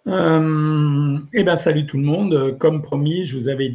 Eh ben, salut tout le monde. Comme promis,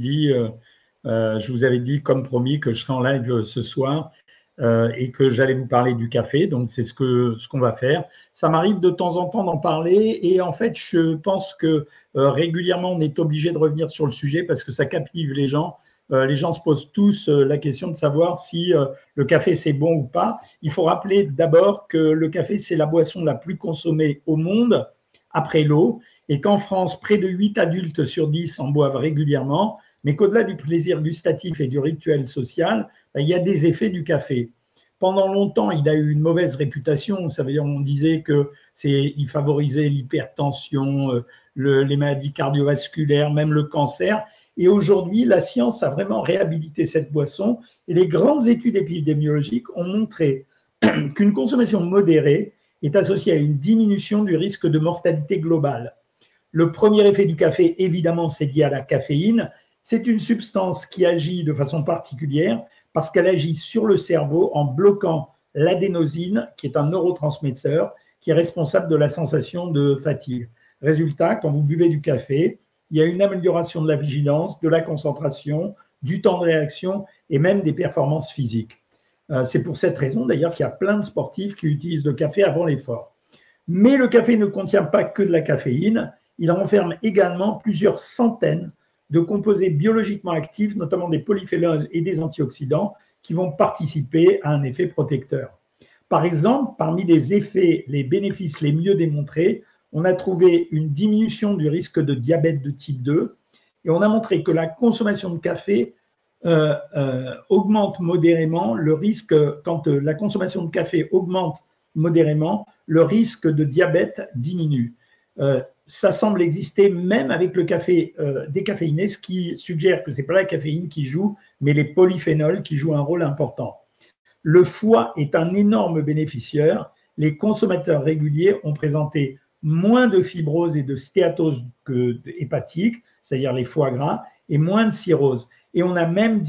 je vous avais dit comme promis que je serais en live ce soir et que j'allais vous parler du café. Donc, c'est ce qu'on va faire. Ça m'arrive de temps en temps d'en parler et en fait, je pense que régulièrement, on est obligé de revenir sur le sujet parce que ça captive les gens. Les gens se posent tous la question de savoir si le café c'est bon ou pas. Il faut rappeler d'abord que le café c'est la boisson la plus consommée au monde après l'eau et qu'en France, près de 8 adultes sur 10 en boivent régulièrement, mais qu'au-delà du plaisir gustatif et du rituel social, il y a des effets du café. Pendant longtemps, il a eu une mauvaise réputation. Ça veut dire, on disait qu'il favorisait l'hypertension, les maladies cardiovasculaires, même le cancer. Et aujourd'hui, la science a vraiment réhabilité cette boisson. Et les grandes études épidémiologiques ont montré qu'une consommation modérée est associée à une diminution du risque de mortalité globale. Le premier effet du café, évidemment, c'est lié à la caféine. C'est une substance qui agit de façon particulière parce qu'elle agit sur le cerveau en bloquant l'adénosine, qui est un neurotransmetteur, qui est responsable de la sensation de fatigue. Résultat, quand vous buvez du café, il y a une amélioration de la vigilance, de la concentration, du temps de réaction et même des performances physiques. C'est pour cette raison d'ailleurs qu'il y a plein de sportifs qui utilisent le café avant l'effort. Mais le café ne contient pas que de la caféine, il renferme également plusieurs centaines de composés biologiquement actifs, notamment des polyphénols et des antioxydants, qui vont participer à un effet protecteur. Par exemple, parmi les effets, les bénéfices les mieux démontrés, on a trouvé une diminution du risque de diabète de type 2 et on a montré que la consommation de café augmente modérément le risque, quand la consommation de café augmente modérément, le risque de diabète diminue. Ça semble exister même avec le café décaféiné, ce qui suggère que ce n'est pas la caféine qui joue, mais les polyphénols qui jouent un rôle important. Le foie est un énorme bénéficiaire. Les consommateurs réguliers ont présenté moins de fibrose et de stéatose hépatique, c'est-à-dire les foie gras, et moins de cirrhose. Et on a même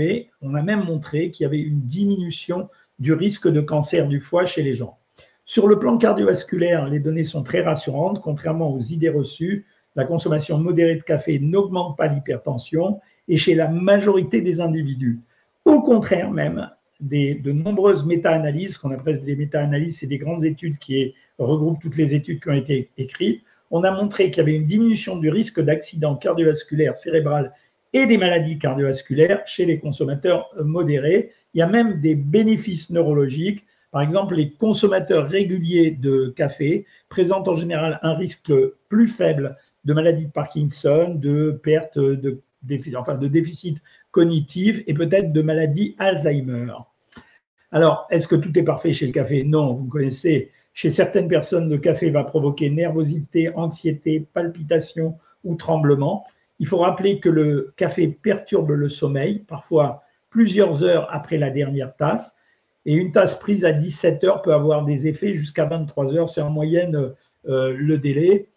montré qu'il y avait une diminution du risque de cancer du foie chez les gens. Sur le plan cardiovasculaire, les données sont très rassurantes. Contrairement aux idées reçues, la consommation modérée de café n'augmente pas l'hypertension et chez la majorité des individus. Au contraire même, de nombreuses méta-analyses, qu'on appelle des méta-analyses, c'est des grandes études qui regroupent toutes les études qui ont été écrites, on a montré qu'il y avait une diminution du risque d'accident cardiovasculaire cérébral et des maladies cardiovasculaires chez les consommateurs modérés. Il y a même des bénéfices neurologiques. Par exemple, les consommateurs réguliers de café présentent en général un risque plus faible de maladie de Parkinson, de perte de déficit cognitif et peut-être de maladie Alzheimer. Alors, est-ce que tout est parfait chez le café? Non, vous connaissez. Chez certaines personnes, le café va provoquer nervosité, anxiété, palpitations ou tremblements. Il faut rappeler que le café perturbe le sommeil, parfois plusieurs heures après la dernière tasse. Et une tasse prise à 17 heures peut avoir des effets jusqu'à 23 heures. C'est en moyenne le délai.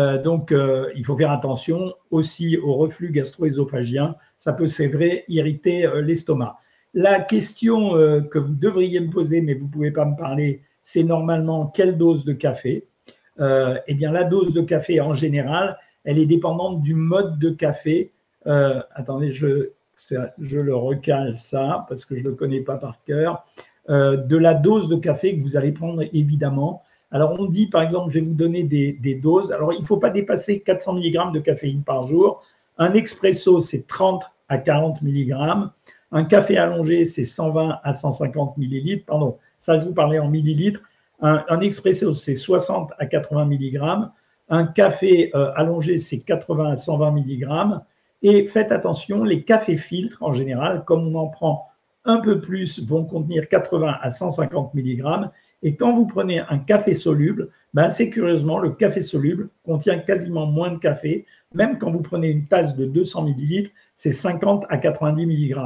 Il faut faire attention aussi au reflux gastro-œsophagien. Ça peut, c'est vrai, irriter l'estomac. La question que vous devriez me poser, mais vous ne pouvez pas me parler, c'est normalement quelle dose de café. Eh bien, la dose de café, en général, elle est dépendante du mode de café. Attendez, je le recale ça, parce que je ne le connais pas par cœur. De la dose de café que vous allez prendre, évidemment. Alors, on dit, par exemple, je vais vous donner des doses. Alors, il ne faut pas dépasser 400 mg de caféine par jour. Un expresso, c'est 30 à 40 mg. Un café allongé, c'est 120 à 150 millilitres. Pardon, ça, je vous parlais en millilitres. Un expresso, c'est 60 à 80 mg. Un café allongé, c'est 80 à 120 mg. Et faites attention, les cafés filtres, en général, comme on en prend un peu plus, vont contenir 80 à 150 mg. Et quand vous prenez un café soluble, assez curieusement, le café soluble contient quasiment moins de café. Même quand vous prenez une tasse de 200 ml, c'est 50 à 90 mg.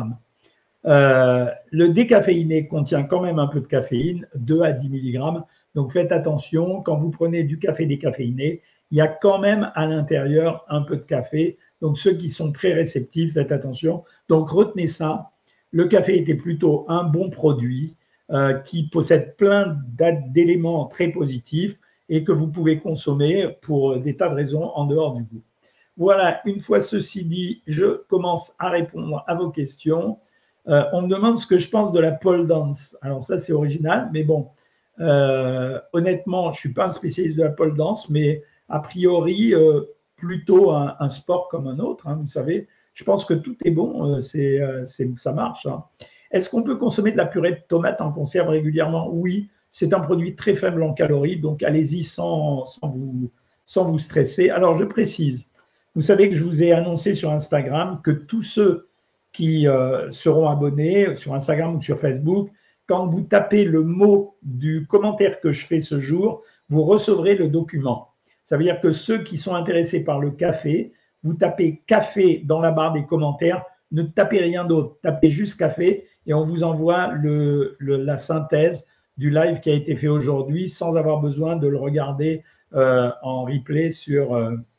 Le décaféiné contient quand même un peu de caféine, 2 à 10 mg. Donc faites attention, quand vous prenez du café décaféiné, il y a quand même à l'intérieur un peu de café. Donc ceux qui sont très réceptifs, faites attention. Donc retenez ça. Le café était plutôt un bon produit qui possède plein d'éléments très positifs et que vous pouvez consommer pour des tas de raisons en dehors du goût. Voilà, une fois ceci dit, je commence à répondre à vos questions. On me demande ce que je pense de la pole dance. Alors ça, c'est original, mais bon, honnêtement, je ne suis pas un spécialiste de la pole dance, mais a priori, plutôt un sport comme un autre, hein, vous savez. Je pense que tout est bon, ça marche. Hein. Est-ce qu'on peut consommer de la purée de tomates en conserve régulièrement? Oui, c'est un produit très faible en calories, donc allez-y sans vous stresser. Alors, je précise, vous savez que je vous ai annoncé sur Instagram que tous ceux qui seront abonnés sur Instagram ou sur Facebook, quand vous tapez le mot du commentaire que je fais ce jour, vous recevrez le document. Ça veut dire que ceux qui sont intéressés par le café, vous tapez café dans la barre des commentaires, ne tapez rien d'autre, tapez juste café et on vous envoie la synthèse du live qui a été fait aujourd'hui sans avoir besoin de le regarder en replay sur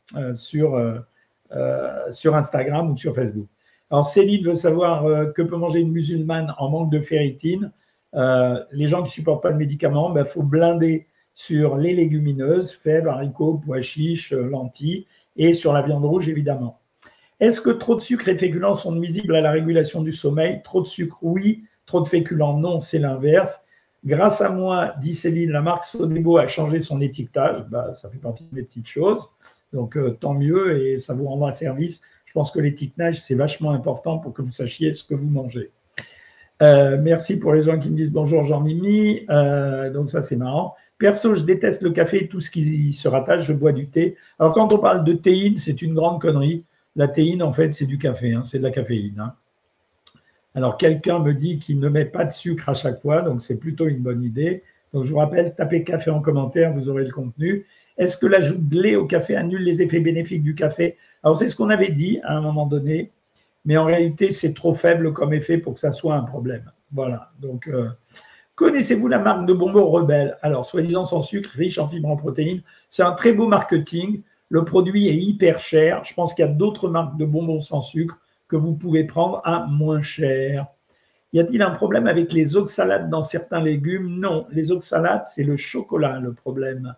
Instagram ou sur Facebook. Alors Céline veut savoir que peut manger une musulmane en manque de ferritine. Les gens qui ne supportent pas le médicament, il faut blinder sur les légumineuses, fèves, haricots, pois chiches, lentilles, et sur la viande rouge, évidemment. Est-ce que trop de sucre et de féculents sont nuisibles à la régulation du sommeil? Trop de sucre, oui. Trop de féculents, non, c'est l'inverse. Grâce à moi, dit Céline, la marque Sodebo a changé son étiquetage. Ça fait partie des petites choses. Donc, tant mieux et ça vous rendra service. Je pense que l'étiquetage, c'est vachement important pour que vous sachiez ce que vous mangez. Merci pour les gens qui me disent bonjour Jean-Mimi. Donc ça, c'est marrant. Perso, je déteste le café et tout ce qui se rattache. Je bois du thé. Alors, quand on parle de théine, c'est une grande connerie. La théine, en fait, c'est du café. Hein, c'est de la caféine. Hein. Alors, quelqu'un me dit qu'il ne met pas de sucre à chaque fois. Donc, c'est plutôt une bonne idée. Donc, je vous rappelle, tapez café en commentaire, vous aurez le contenu. Est-ce que l'ajout de lait au café annule les effets bénéfiques du café? Alors, c'est ce qu'on avait dit à un moment donné. Mais en réalité, c'est trop faible comme effet pour que ça soit un problème. Voilà. Donc, connaissez-vous la marque de bonbons Rebelle? Alors, soi-disant sans sucre, riche en fibres, en protéines. C'est un très beau marketing. Le produit est hyper cher. Je pense qu'il y a d'autres marques de bonbons sans sucre que vous pouvez prendre à moins cher. Y a-t-il un problème avec les oxalates dans certains légumes? Non, les oxalates, c'est le chocolat le problème.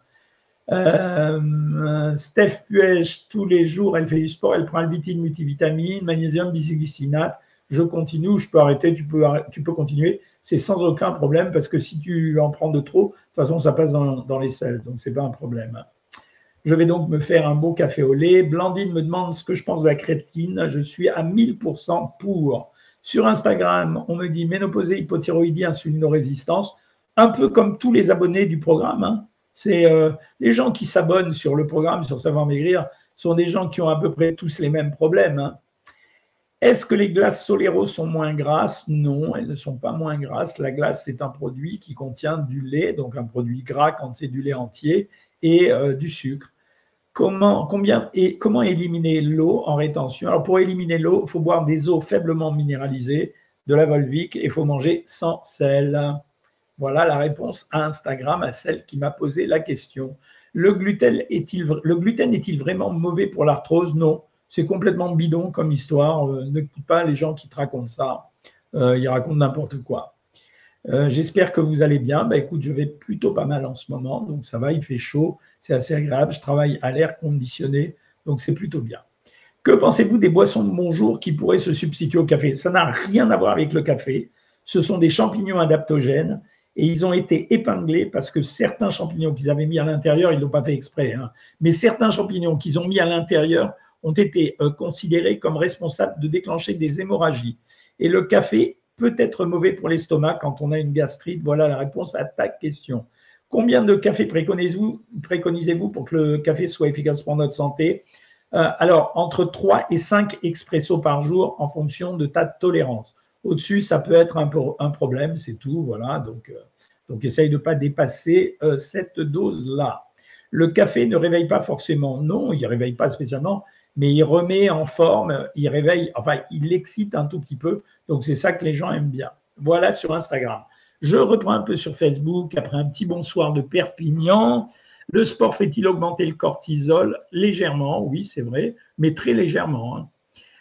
Steph Puech, tous les jours, elle fait du sport, elle prend le L-vitine, multivitamine, magnésium, bisglycinate. Je continue ou je peux arrêter? Tu peux continuer. C'est sans aucun problème parce que si tu en prends de trop, de toute façon, ça passe dans les selles. Donc, ce n'est pas un problème. Je vais donc me faire un beau café au lait. Blandine me demande ce que je pense de la créatine. Je suis à 1000% pour. Sur Instagram, on me dit ménopausée, hypothyroïdie, insulinorésistance. Un peu comme tous les abonnés du programme. Hein. C'est les gens qui s'abonnent sur le programme, sur Savoir Maigrir, sont des gens qui ont à peu près tous les mêmes problèmes. Hein. Est-ce que les glaces Solero sont moins grasses? Non, elles ne sont pas moins grasses. La glace, c'est un produit qui contient du lait, donc un produit gras quand c'est du lait entier, et du sucre. Comment éliminer l'eau en rétention? Alors, pour éliminer l'eau, il faut boire des eaux faiblement minéralisées, de la Volvic, et il faut manger sans sel. Voilà la réponse à Instagram à celle qui m'a posé la question. Le gluten est-il vraiment mauvais pour l'arthrose? Non, c'est complètement bidon comme histoire. N'écoute pas les gens qui te racontent ça. Ils racontent n'importe quoi. J'espère que vous allez bien. Écoute, je vais plutôt pas mal en ce moment. Donc, ça va, il fait chaud. C'est assez agréable. Je travaille à l'air conditionné. Donc, c'est plutôt bien. Que pensez-vous des boissons de bonjour qui pourraient se substituer au café? Ça n'a rien à voir avec le café. Ce sont des champignons adaptogènes. Et ils ont été épinglés parce que certains champignons qu'ils avaient mis à l'intérieur, ils ne l'ont pas fait exprès, hein, mais certains champignons qu'ils ont mis à l'intérieur ont été considérés comme responsables de déclencher des hémorragies. Et le café peut être mauvais pour l'estomac quand on a une gastrite. Voilà la réponse à ta question. Combien de café préconisez-vous pour que le café soit efficace pour notre santé? Alors, entre 3 et 5 expressos par jour en fonction de ta tolérance. Au-dessus, ça peut être un problème, c'est tout. Voilà, donc essaye de ne pas dépasser cette dose-là. Le café ne réveille pas forcément. Non, il ne réveille pas spécialement, mais il remet en forme, il réveille, enfin, il excite un tout petit peu. Donc, c'est ça que les gens aiment bien. Voilà sur Instagram. Je reprends un peu sur Facebook après un petit bonsoir de Perpignan. Le sport fait-il augmenter le cortisol? Légèrement, oui, c'est vrai, mais très légèrement. Hein.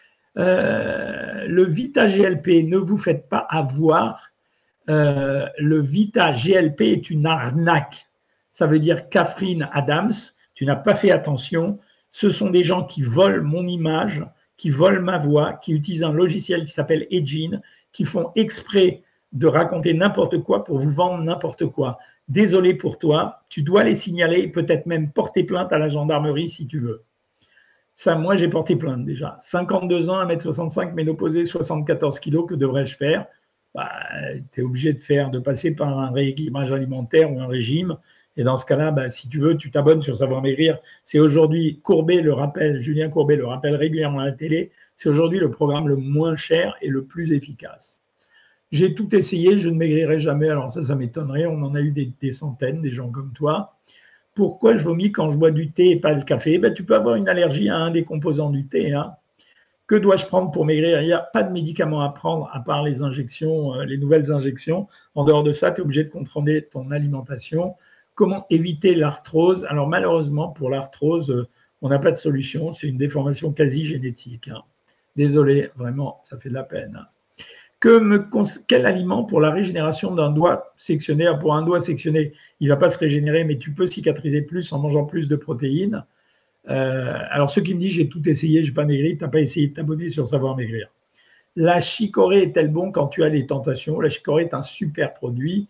Le Vita GLP, ne vous faites pas avoir. Le Vita GLP est une arnaque. ça veut dire Catherine Adams, tu n'as pas fait attention. Ce sont des gens qui volent mon image, qui volent ma voix, qui utilisent un logiciel qui s'appelle Edgine, qui font exprès de raconter n'importe quoi pour vous vendre n'importe quoi. Désolé pour toi, tu dois les signaler, peut-être même porter plainte à la gendarmerie si tu veux. Ça, moi, j'ai porté plainte déjà. 52 ans, 1m65, ménopausée, 74 kilos, que devrais-je faire? Bah, tu es obligé de passer par un rééquilibrage alimentaire ou un régime. Et dans ce cas-là, bah, si tu veux, tu t'abonnes sur Savoir Maigrir. C'est aujourd'hui, Courbet le rappelle, Julien Courbet le rappelle régulièrement à la télé, c'est aujourd'hui le programme le moins cher et le plus efficace. J'ai tout essayé, je ne maigrirai jamais. Alors ça m'étonnerait. On en a eu des centaines, des gens comme toi. Pourquoi je vomis quand je bois du thé et pas le café? Ben, tu peux avoir une allergie à un des composants du thé. Hein. Que dois-je prendre pour maigrir? Il n'y a pas de médicaments à prendre à part les injections, les nouvelles injections. En dehors de ça, tu es obligé de contrôler ton alimentation. Comment éviter l'arthrose? Alors malheureusement, pour l'arthrose, on n'a pas de solution. C'est une déformation quasi génétique. Hein. Désolé, vraiment, ça fait de la peine. Quel aliment pour la régénération d'un doigt sectionné? Pour un doigt sectionné, il ne va pas se régénérer, mais tu peux cicatriser plus en mangeant plus de protéines. Alors, ceux qui me disent j'ai tout essayé, je n'ai pas maigri, tu n'as pas essayé de t'abonner sur Savoir Maigrir. La chicorée est-elle bon quand tu as les tentations? La chicorée est un super produit.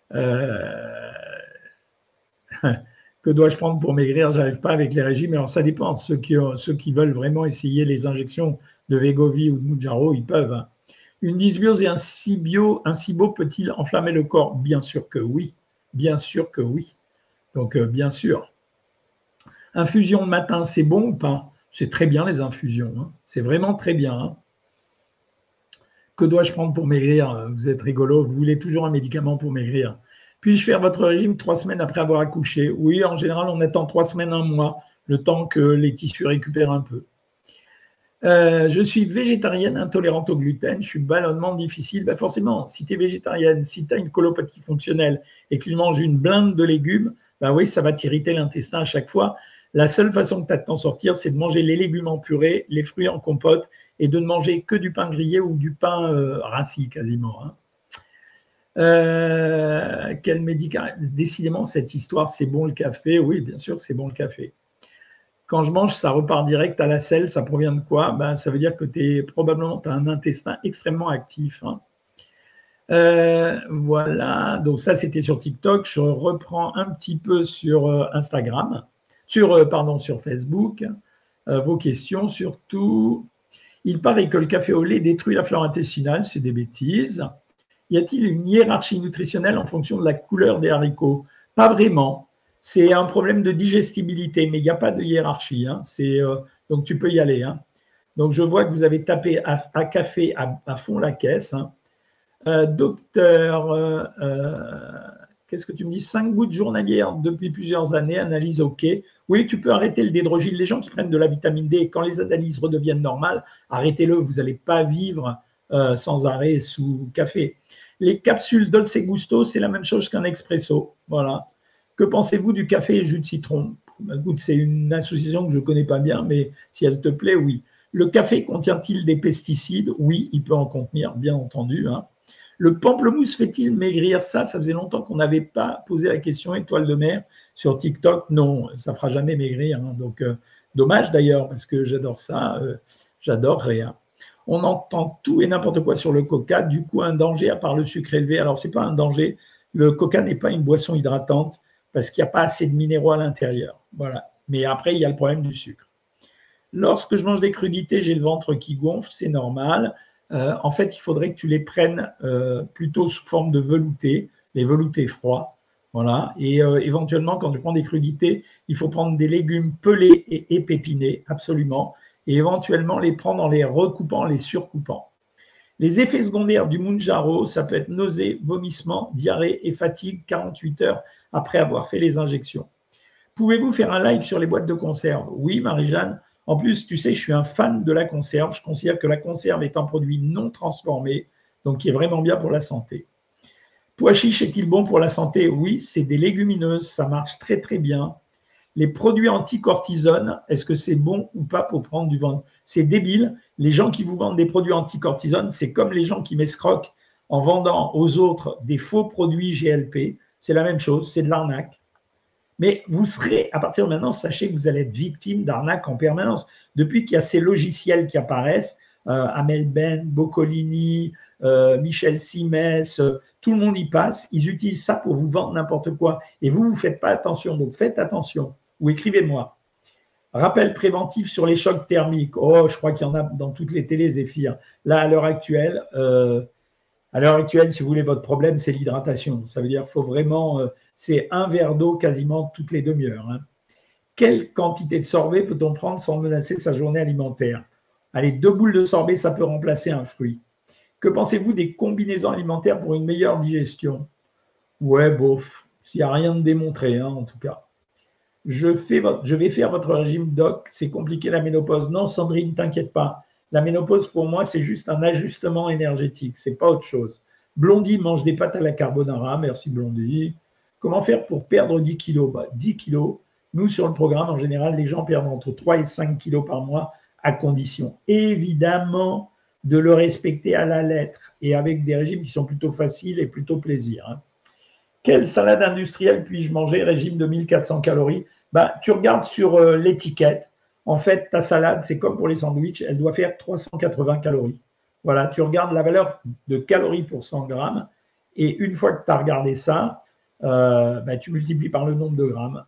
Que dois-je prendre pour maigrir? Je n'arrive pas avec les régimes. Alors, ça dépend. Ceux qui veulent vraiment essayer les injections de Wegovy ou de Mounjaro, ils peuvent. Hein. Une dysbiose et un SIBO peut-il enflammer le corps? Bien sûr que oui. Bien sûr que oui. Donc, bien sûr. Infusion le matin, c'est bon ou pas? C'est très bien les infusions. Hein. C'est vraiment très bien. Hein. Que dois-je prendre pour maigrir? Vous êtes rigolo. Vous voulez toujours un médicament pour maigrir. Puis-je faire votre régime 3 semaines après avoir accouché? Oui, en général, on attend 3 semaines, 1 mois, le temps que les tissus récupèrent un peu. Je suis végétarienne intolérante au gluten, je suis ballonnement difficile. Ben forcément, si tu es végétarienne, si tu as une colopathie fonctionnelle et que tu manges une blinde de légumes, ben oui, ça va t'irriter l'intestin à chaque fois. La seule façon que tu as de t'en sortir, c'est de manger les légumes en purée, les fruits en compote et de ne manger que du pain grillé ou du pain rassis quasiment. Hein. Quel médicament? Décidément, cette histoire, c'est bon le café. Oui, bien sûr, c'est bon le café. Quand je mange, ça repart direct à la selle. Ça provient de quoi? Ben, ça veut dire que tu as un intestin extrêmement actif. Hein. Voilà. Donc ça, c'était sur TikTok. Je reprends un petit peu sur Instagram, sur Facebook. Vos questions surtout. Il paraît que le café au lait détruit la flore intestinale. C'est des bêtises. Y a-t-il une hiérarchie nutritionnelle en fonction de la couleur des haricots? Pas vraiment. C'est un problème de digestibilité, mais il n'y a pas de hiérarchie. Hein. Donc, tu peux y aller. Hein. Donc, je vois que vous avez tapé à café à fond la caisse. Hein. Docteur, qu'est-ce que tu me dis? 5 gouttes journalières depuis plusieurs années, analyse OK. Oui, tu peux arrêter le dédrogil. Les gens qui prennent de la vitamine D, quand les analyses redeviennent normales, arrêtez-le. Vous n'allez pas vivre sans arrêt sous café. Les capsules Dolce Gusto, c'est la même chose qu'un expresso. Voilà. Que pensez-vous du café et jus de citron? Écoute, c'est une association que je ne connais pas bien, mais si elle te plaît, oui. Le café contient-il des pesticides? Oui, il peut en contenir, bien entendu. Hein. Le pamplemousse fait-il maigrir? Ça faisait longtemps qu'on n'avait pas posé la question, étoile de mer, sur TikTok. Non, ça ne fera jamais maigrir. Hein. Donc, dommage d'ailleurs, parce que j'adore ça. J'adore rien. On entend tout et n'importe quoi sur le coca. Du coup, un danger à part le sucre élevé. Alors, ce n'est pas un danger. Le coca n'est pas une boisson hydratante parce qu'il n'y a pas assez de minéraux à l'intérieur. Voilà. Mais après, il y a le problème du sucre. Lorsque je mange des crudités, j'ai le ventre qui gonfle, c'est normal. En fait, il faudrait que tu les prennes plutôt sous forme de velouté, les veloutés froids. Voilà. Et éventuellement, quand tu prends des crudités, il faut prendre des légumes pelés et épépinés, absolument. Et éventuellement, les prendre en les recoupant, les surcoupant. Les effets secondaires du Mounjaro, ça peut être nausées, vomissements, diarrhée et fatigue 48 heures après avoir fait les injections. Pouvez-vous faire un live sur les boîtes de conserve? Oui, Marie-Jeanne. En plus, tu sais, je suis un fan de la conserve. Je considère que la conserve est un produit non transformé, donc qui est vraiment bien pour la santé. Pois chiche est-il bon pour la santé? Oui, c'est des légumineuses, ça marche très très bien. Les produits anticortisone, est-ce que c'est bon ou pas pour prendre du ventre? C'est débile. Les gens qui vous vendent des produits anticortisone, c'est comme les gens qui m'escroquent en vendant aux autres des faux produits GLP. C'est la même chose, c'est de l'arnaque. Mais vous serez, à partir de maintenant, sachez que vous allez être victime d'arnaques en permanence. Depuis qu'il y a ces logiciels qui apparaissent, Amel Ben, Boccolini, Michel Simès, tout le monde y passe, ils utilisent ça pour vous vendre n'importe quoi. Et vous ne faites pas attention, donc faites attention. Ou écrivez-moi. Rappel préventif sur les chocs thermiques. Oh, je crois qu'il y en a dans toutes les télés, Zéphyr. Là, à l'heure actuelle, si vous voulez, votre problème, c'est l'hydratation. Ça veut dire qu'il faut vraiment, c'est un verre d'eau quasiment toutes les demi-heures. Hein. Quelle quantité de sorbet peut-on prendre sans menacer sa journée alimentaire? Allez, 2 boules de sorbet, ça peut remplacer un fruit. Que pensez-vous des combinaisons alimentaires pour une meilleure digestion? Ouais, bof, s'il n'y a rien de démontré, hein, en tout cas. Je vais faire votre régime, doc, c'est compliqué la ménopause. Non, Sandrine, t'inquiète pas. La ménopause, pour moi, c'est juste un ajustement énergétique, c'est pas autre chose. Blondie mange des pâtes à la carbonara, merci Blondie. Comment faire pour perdre 10 kilos? 10 kilos, nous, sur le programme, en général, les gens perdent entre 3 et 5 kilos par mois, à condition, évidemment, de le respecter à la lettre et avec des régimes qui sont plutôt faciles et plutôt plaisir. Hein. Quelle salade industrielle puis-je manger? Régime de 1400 calories. Tu regardes sur l'étiquette. En fait, ta salade, c'est comme pour les sandwichs, elle doit faire 380 calories. Voilà, tu regardes la valeur de calories pour 100 grammes et une fois que tu as regardé ça, tu multiplies par le nombre de grammes.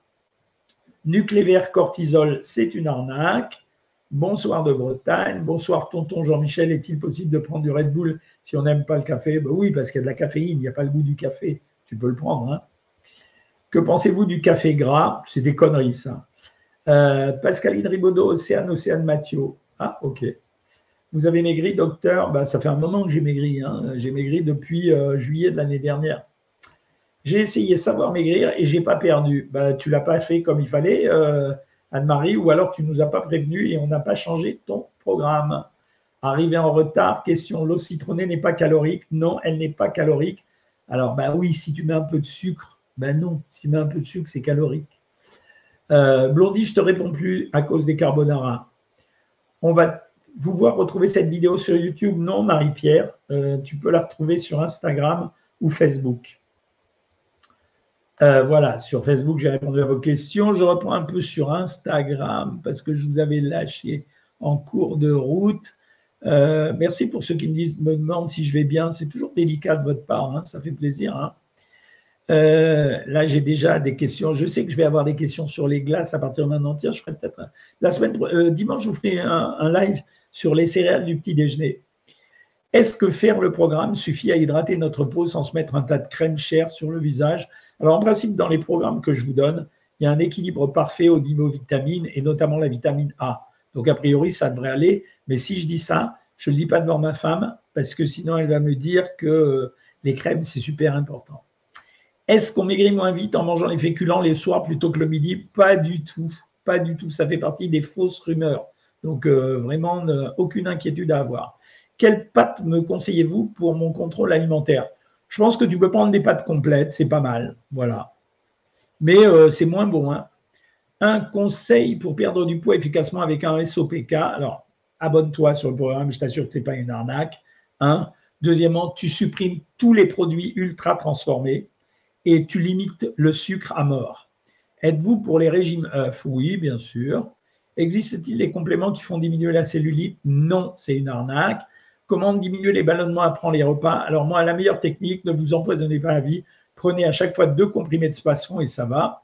Nucléaire cortisol, c'est une arnaque. Bonsoir de Bretagne. Bonsoir tonton Jean-Michel. Est-il possible de prendre du Red Bull si on n'aime pas le café? Oui, parce qu'il y a de la caféine, il n'y a pas le goût du café. Tu peux le prendre. Hein. Que pensez-vous du café gras? C'est des conneries, ça. Pascaline Ribaudot, Océane Mathieu. Ah, ok. Vous avez maigri, docteur? Ça fait un moment que j'ai maigri. Hein. J'ai maigri depuis juillet de l'année dernière. J'ai essayé de savoir maigrir et je n'ai pas perdu. Tu ne l'as pas fait comme il fallait, Anne-Marie, ou alors tu ne nous as pas prévenu et on n'a pas changé ton programme. Arrivé en retard, question, l'eau citronnée n'est pas calorique? Non, elle n'est pas calorique. Alors, oui, si tu mets un peu de sucre, non, si tu mets un peu de sucre, c'est calorique. Blondie, je ne te réponds plus à cause des carbonara. On va vous voir retrouver cette vidéo sur YouTube. Non, Marie-Pierre, tu peux la retrouver sur Instagram ou Facebook. Voilà, sur Facebook, j'ai répondu à vos questions. Je reprends un peu sur Instagram parce que je vous avais lâché en cours de route. Merci pour ceux qui me demandent si je vais bien. C'est toujours délicat de votre part, hein, ça fait plaisir. Hein. Là, j'ai déjà des questions. Je sais que je vais avoir des questions sur les glaces à partir de maintenant. Tiens, je ferai peut-être dimanche, je vous ferai un live sur les céréales du petit déjeuner. Est-ce que faire le programme suffit à hydrater notre peau sans se mettre un tas de crème chère sur le visage? Alors, en principe, dans les programmes que je vous donne, il y a un équilibre parfait aux vitamines et notamment la vitamine A. Donc, a priori, ça devrait aller. Mais si je dis ça, je ne le dis pas devant ma femme parce que sinon, elle va me dire que les crèmes, c'est super important. Est-ce qu'on maigrit moins vite en mangeant les féculents les soirs plutôt que le midi? Pas du tout. Pas du tout. Ça fait partie des fausses rumeurs. Donc, vraiment, aucune inquiétude à avoir. Quelles pâtes me conseillez-vous pour mon contrôle alimentaire? Je pense que tu peux prendre des pâtes complètes, c'est pas mal. Voilà. Mais c'est moins bon. Hein. Un conseil pour perdre du poids efficacement avec un SOPK. Alors, abonne-toi sur le programme, je t'assure que ce n'est pas une arnaque. Hein. Deuxièmement, tu supprimes tous les produits ultra transformés et tu limites le sucre à mort. Êtes-vous pour les régimes œufs? Oui, bien sûr. Existe-t-il des compléments qui font diminuer la cellulite? Non, c'est une arnaque. Comment diminuer les ballonnements après les repas? Alors moi, la meilleure technique, ne vous empoisonnez pas la vie. Prenez à chaque fois 2 comprimés de Spasson et ça va.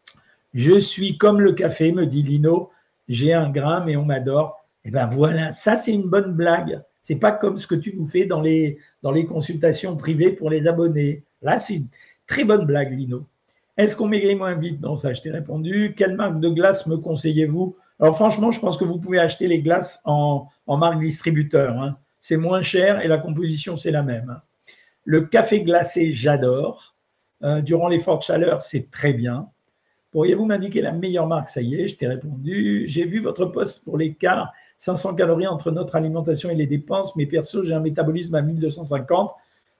Je suis comme le café, me dit Lino. J'ai 1 gramme et on m'adore. Et bien voilà, ça c'est une bonne blague. C'est pas comme ce que tu nous fais dans les consultations privées pour les abonnés. Là, c'est une très bonne blague, Lino. Est-ce qu'on maigrit moins vite? Non, ça, je t'ai répondu. Quelle marque de glace me conseillez-vous? Alors franchement, je pense que vous pouvez acheter les glaces en marque distributeur. Hein. C'est moins cher et la composition, c'est la même. Le café glacé, j'adore. Durant les fortes chaleurs, c'est très bien. Pourriez-vous m'indiquer la meilleure marque? Ça y est, je t'ai répondu. J'ai vu votre post pour l'écart 500 calories entre notre alimentation et les dépenses, mais perso, j'ai un métabolisme à 1250.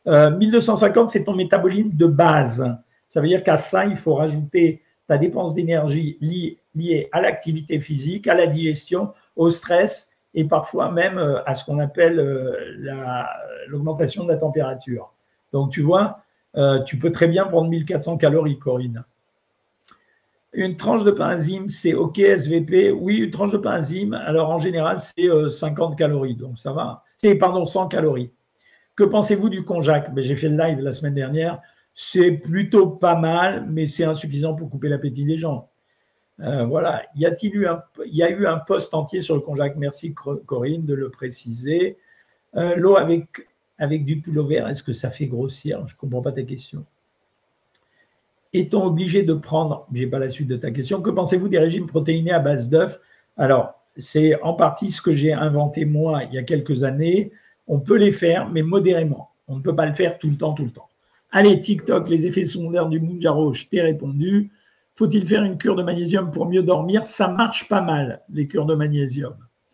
1250, c'est ton métabolisme de base. Ça veut dire qu'à ça, il faut rajouter ta dépense d'énergie liée à l'activité physique, à la digestion, au stress et parfois même à ce qu'on appelle l'augmentation de la température. Donc, tu vois, tu peux très bien prendre 1400 calories, Corinne. Une tranche de pain enzyme, c'est OK, SVP. Oui, une tranche de pain enzyme, alors en général, c'est 50 calories, donc ça va. C'est, pardon, 100 calories. Que pensez-vous du konjac? J'ai fait le live la semaine dernière. C'est plutôt pas mal, mais c'est insuffisant pour couper l'appétit des gens. Voilà. Il y a eu un post entier sur le konjac. Merci Corinne de le préciser. L'eau avec du pullover, est-ce que ça fait grossir? Je ne comprends pas ta question. Est-on obligé de prendre, je n'ai pas la suite de ta question, que pensez-vous des régimes protéinés à base d'œufs? Alors, c'est en partie ce que j'ai inventé moi il y a quelques années. On peut les faire, mais modérément. On ne peut pas le faire tout le temps, tout le temps. Allez, TikTok, les effets secondaires du Mounjaro, je t'ai répondu. Faut-il faire une cure de magnésium pour mieux dormir? Ça marche pas mal, les cures de magnésium.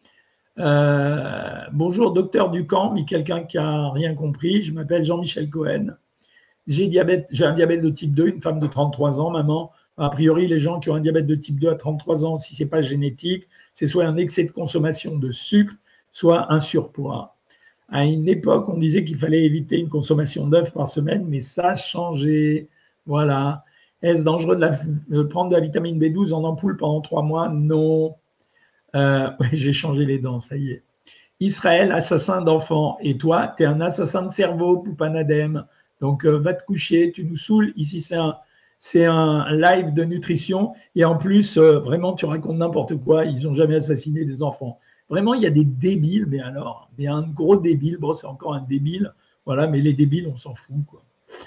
Bonjour, docteur Ducamp, mais quelqu'un qui n'a rien compris. Je m'appelle Jean-Michel Cohen. J'ai un diabète de type 2, une femme de 33 ans, maman. A priori, les gens qui ont un diabète de type 2 à 33 ans, si ce n'est pas génétique, c'est soit un excès de consommation de sucre, soit un surpoids. À une époque, on disait qu'il fallait éviter une consommation d'œufs par semaine, mais ça a changé. Voilà. Est-ce dangereux de prendre de la vitamine B12 en ampoule pendant 3 mois? Non. Ouais, j'ai changé les dents, ça y est. Israël, assassin d'enfants. Et toi, tu es un assassin de cerveau, Poupanadem. Donc, va te coucher, tu nous saoules. Ici, c'est un live de nutrition. Et en plus, vraiment, tu racontes n'importe quoi. Ils n'ont jamais assassiné des enfants. Vraiment, il y a des débiles, mais alors, mais un gros débile. Bon, c'est encore un débile. Voilà, mais les débiles, on s'en fout, quoi.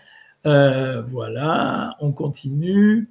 Voilà, on continue.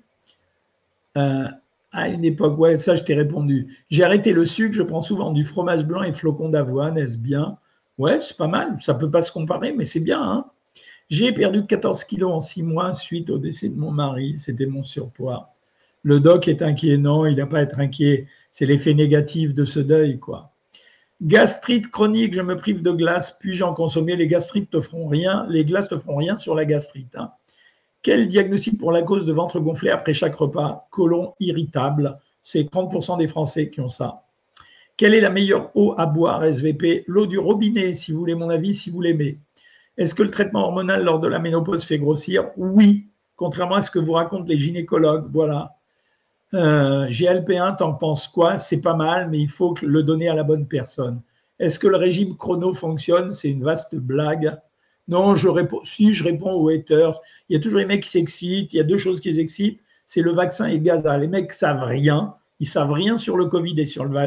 À une époque, ouais, ça, je t'ai répondu. J'ai arrêté le sucre, je prends souvent du fromage blanc et flocons d'avoine. Est-ce bien? Ouais, c'est pas mal. Ça peut pas se comparer, mais c'est bien, hein. J'ai perdu 14 kilos en 6 mois suite au décès de mon mari. C'était mon surpoids. Le doc est inquiet. Non, il n'a pas à être inquiet. C'est l'effet négatif de ce deuil, quoi. Gastrite chronique, je me prive de glace. Puis-je en consommer? Les gastrites te feront rien. Les glaces te feront rien sur la gastrite, hein. Quel diagnostic pour la cause de ventre gonflé après chaque repas? Côlon irritable. C'est 30% des Français qui ont ça. Quelle est la meilleure eau à boire, SVP? L'eau du robinet, si vous voulez mon avis, si vous l'aimez. Est-ce que le traitement hormonal lors de la ménopause fait grossir? Oui, contrairement à ce que vous racontent les gynécologues. Voilà. GLP1, t'en penses quoi? C'est pas mal, mais il faut le donner à la bonne personne. Est-ce que le régime chrono fonctionne? C'est une vaste blague. Non, je réponds aux haters. Il y a toujours les mecs qui s'excitent. Il y a deux choses qui les excitent, c'est le vaccin et Gaza. Les mecs savent rien. Ils savent rien sur le Covid et sur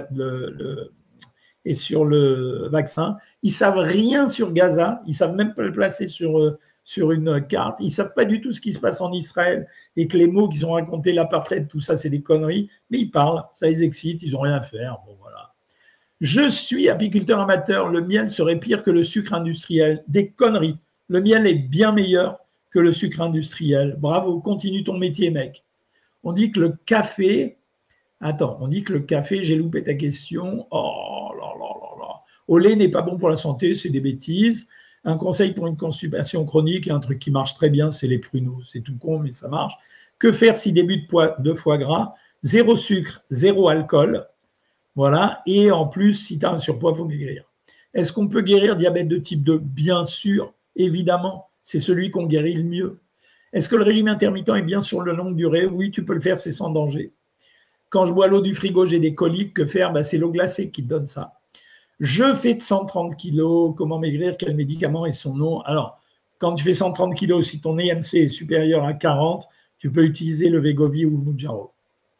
le vaccin. Ils savent rien sur Gaza. Ils savent même pas le placer sur une carte. Ils savent pas du tout ce qui se passe en Israël et que les mots qu'ils ont racontés, l'apartheid, tout ça, c'est des conneries. Mais ils parlent, ça les excite, ils ont rien à faire. Bon, voilà. Je suis apiculteur amateur, le miel serait pire que le sucre industriel. Des conneries. Le miel est bien meilleur que le sucre industriel. Bravo, continue ton métier, mec. On dit que le café, j'ai loupé ta question. Oh là là là là. Au lait n'est pas bon pour la santé, c'est des bêtises. Un conseil pour une constipation chronique, un truc qui marche très bien, c'est les pruneaux. C'est tout con, mais ça marche. Que faire si début de foie gras? Zéro sucre, zéro alcool. Voilà. Et en plus, si tu as un surpoids, il faut maigrir. Est-ce qu'on peut guérir diabète de type 2? Bien sûr, évidemment. C'est celui qu'on guérit le mieux. Est-ce que le régime intermittent est bien sur le longue durée? Oui, tu peux le faire, c'est sans danger. Quand je bois l'eau du frigo, j'ai des coliques. Que faire? C'est l'eau glacée qui te donne ça. Je fais de 130 kilos. Comment maigrir? Quel médicament et son nom? Alors, quand tu fais 130 kilos, si ton EMC est supérieur à 40, tu peux utiliser le Wegovy ou le Mounjaro.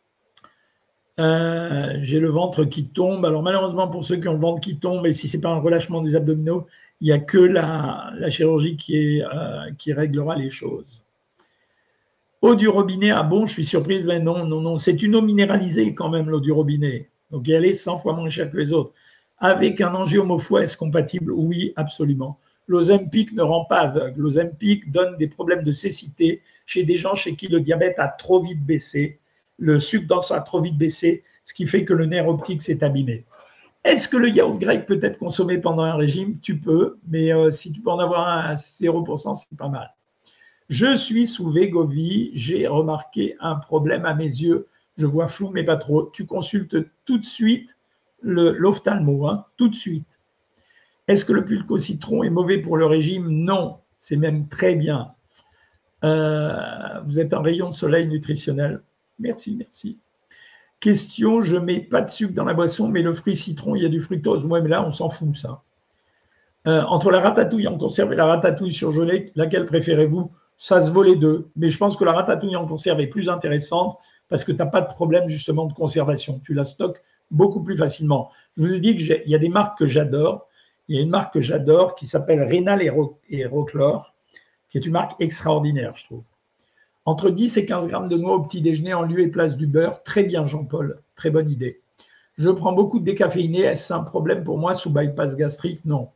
J'ai le ventre qui tombe. Alors malheureusement pour ceux qui ont le ventre qui tombe, et si ce n'est pas un relâchement des abdominaux, il n'y a que la chirurgie qui réglera les choses. Eau du robinet, ah bon, je suis surprise, mais non, c'est une eau minéralisée quand même, l'eau du robinet. Donc elle est 100 fois moins chère que les autres. Avec un angiomofoie, est-ce compatible? Oui, absolument. L'Ozempic ne rend pas aveugle. L'Ozempic donne des problèmes de cécité chez des gens chez qui le diabète a trop vite baissé. Le sucre dans ça a trop vite baissé, ce qui fait que le nerf optique s'est abîmé. Est-ce que le yaourt grec peut être consommé pendant un régime? Tu peux, mais si tu peux en avoir un à 0%, c'est pas mal. Je suis sous Wegovy, j'ai remarqué un problème à mes yeux. Je vois flou, mais pas trop. Tu consultes tout de suite l'ophtalmo, hein, tout de suite. Est-ce que le pulco-citron est mauvais pour le régime? Non, c'est même très bien. Vous êtes un rayon de soleil nutritionnel. Merci, merci. Question, je mets pas de sucre dans la boisson, mais le fruit citron, il y a du fructose. Ouais, mais là, on s'en fout, ça. Entre la ratatouille en conserve et la ratatouille surgelée, laquelle préférez-vous? Ça se vaut les deux. Mais je pense que la ratatouille en conserve est plus intéressante parce que tu n'as pas de problème justement de conservation. Tu la stockes beaucoup plus facilement. Je vous ai dit qu'il y a des marques que j'adore. Il y a une marque que j'adore qui s'appelle Rénal et Rochlor, qui est une marque extraordinaire, je trouve. Entre 10 et 15 grammes de noix au petit déjeuner en lieu et place du beurre. Très bien, Jean-Paul. Très bonne idée. Je prends beaucoup de décaféiné. Est-ce un problème pour moi sous bypass gastrique? Non.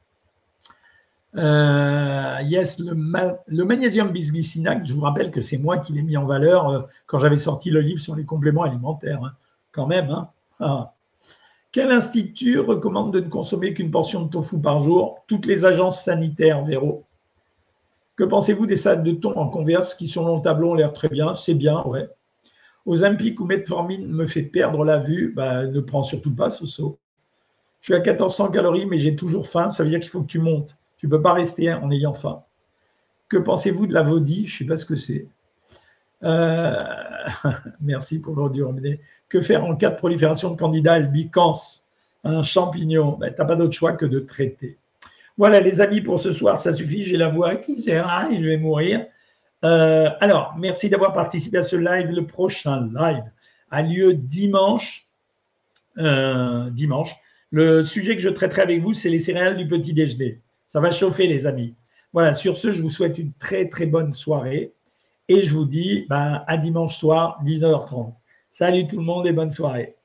Yes, le magnésium bisglycinate, je vous rappelle que c'est moi qui l'ai mis en valeur quand j'avais sorti le livre sur les compléments alimentaires. Hein. Quand même. Hein. Ah. Quel institut recommande de ne consommer qu'une portion de tofu par jour? Toutes les agences sanitaires, Véro. Que pensez-vous des salades de thon en converse qui, selon le tableau, ont l'air très bien? C'est bien, ouais. Ozempic ou metformine me fait perdre la vue. Bah, ne prends surtout pas, Soso. Je suis à 1400 calories, mais j'ai toujours faim. Ça veut dire qu'il faut que tu montes. Tu ne peux pas rester en ayant faim. Que pensez-vous de la vodie? Je ne sais pas ce que c'est. Merci pour l'ordre. Que faire en cas de prolifération de candidats albicans? Un champignon. Ben, tu n'as pas d'autre choix que de traiter. Voilà, les amis, pour ce soir, ça suffit. J'ai la voix qui s'éraille, je vais mourir. Alors, merci d'avoir participé à ce live. Le prochain live a lieu dimanche. Le sujet que je traiterai avec vous, c'est les céréales du petit déjeuner. Ça va chauffer, les amis. Voilà, sur ce, je vous souhaite une très, très bonne soirée. Et je vous dis à dimanche soir, 19h30. Salut tout le monde et bonne soirée.